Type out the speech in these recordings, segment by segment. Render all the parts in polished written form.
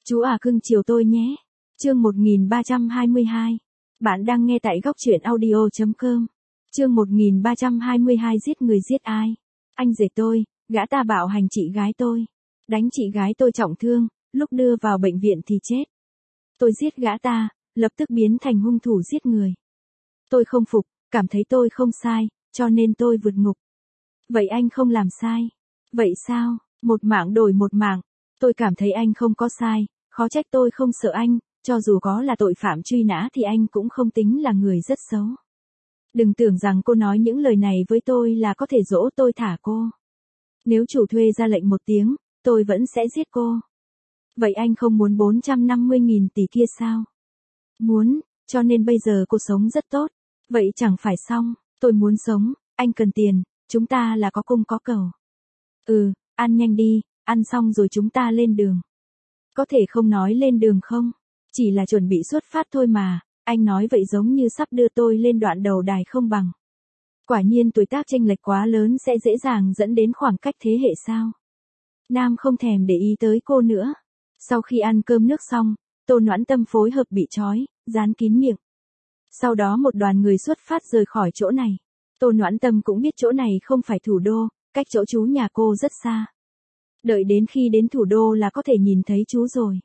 Chú à cưng chiều tôi nhé. Chương 1322. Bạn đang nghe tại góc truyện audio.com. Chương 1322 giết người giết ai? Anh rể tôi, gã ta bạo hành chị gái tôi. Đánh chị gái tôi trọng thương, lúc đưa vào bệnh viện thì chết. Tôi giết gã ta, lập tức biến thành hung thủ giết người. Tôi không phục, cảm thấy tôi không sai, cho nên tôi vượt ngục. Vậy anh không làm sai. Vậy sao? Một mạng đổi một mạng. Tôi cảm thấy anh không có sai, khó trách tôi không sợ anh, cho dù có là tội phạm truy nã thì anh cũng không tính là người rất xấu. Đừng tưởng rằng cô nói những lời này với tôi là có thể dỗ tôi thả cô. Nếu chủ thuê ra lệnh một tiếng, tôi vẫn sẽ giết cô. Vậy anh không muốn 450.000 tỷ kia sao? Muốn, cho nên bây giờ cô sống rất tốt. Vậy chẳng phải xong, tôi muốn sống, anh cần tiền, chúng ta là có cung có cầu. Ăn nhanh đi, ăn xong rồi chúng ta lên đường. Có thể không nói lên đường không? Chỉ là chuẩn bị xuất phát thôi mà, anh nói vậy giống như sắp đưa tôi lên đoạn đầu đài không bằng. Quả nhiên tuổi tác chênh lệch quá lớn sẽ dễ dàng dẫn đến khoảng cách thế hệ sao? Nam không thèm để ý tới cô nữa. Sau khi ăn cơm nước xong, Tô Noãn Tâm phối hợp bị trói, dán kín miệng. Sau đó một đoàn người xuất phát rời khỏi chỗ này. Tô Noãn Tâm cũng biết chỗ này không phải thủ đô, cách chỗ chú nhà cô rất xa. Đợi đến khi đến thủ đô là có thể nhìn thấy chú rồi.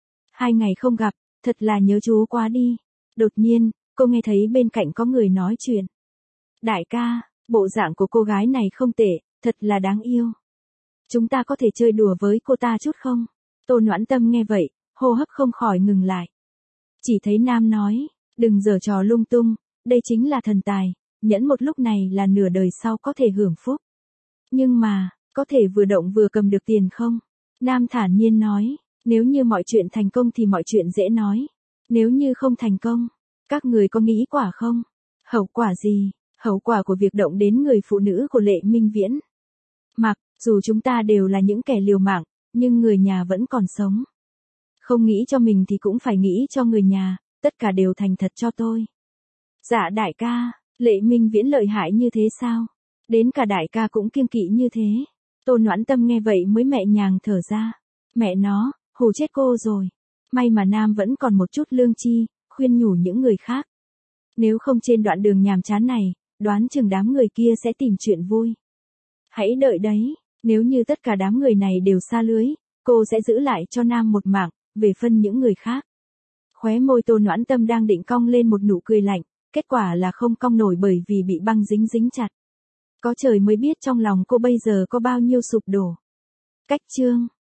2 ngày không gặp, thật là nhớ chú quá đi. Đột nhiên, cô nghe thấy bên cạnh có người nói chuyện. Đại ca, bộ dạng của cô gái này không tệ, thật là đáng yêu. Chúng ta có thể chơi đùa với cô ta chút không? Tô Noãn Tâm nghe vậy, hô hấp không khỏi ngừng lại. Chỉ thấy Nam nói, đừng giở trò lung tung, đây chính là thần tài, nhẫn một lúc này là nửa đời sau có thể hưởng phúc. Nhưng mà, có thể vừa động vừa cầm được tiền không? Nam thản nhiên nói, nếu như mọi chuyện thành công thì mọi chuyện dễ nói. Nếu như không thành công, các người có nghĩ quả không? Hậu quả gì? Hậu quả của việc động đến người phụ nữ của Lệ Minh Viễn. Mặc dù chúng ta đều là những kẻ liều mạng, nhưng người nhà vẫn còn sống. Không nghĩ cho mình thì cũng phải nghĩ cho người nhà, tất cả đều thành thật cho tôi. Dạ đại ca, Lệ Minh Viễn lợi hại như thế sao? Đến cả đại ca cũng kiêng kỵ như thế. Tô Noãn Tâm nghe vậy mới nhẹ nhàng thở ra. Mẹ nó, hù chết cô rồi. May mà Nam vẫn còn một chút lương tri, khuyên nhủ những người khác. Nếu không trên đoạn đường nhàm chán này, đoán chừng đám người kia sẽ tìm chuyện vui. Hãy đợi đấy, nếu như tất cả đám người này đều sa lưới, cô sẽ giữ lại cho Nam một mạng, về phân những người khác. Khóe môi Tô Noãn Tâm đang định cong lên một nụ cười lạnh, kết quả là không cong nổi bởi vì bị băng dính chặt. Có trời mới biết trong lòng cô bây giờ có bao nhiêu sụp đổ. Cách chương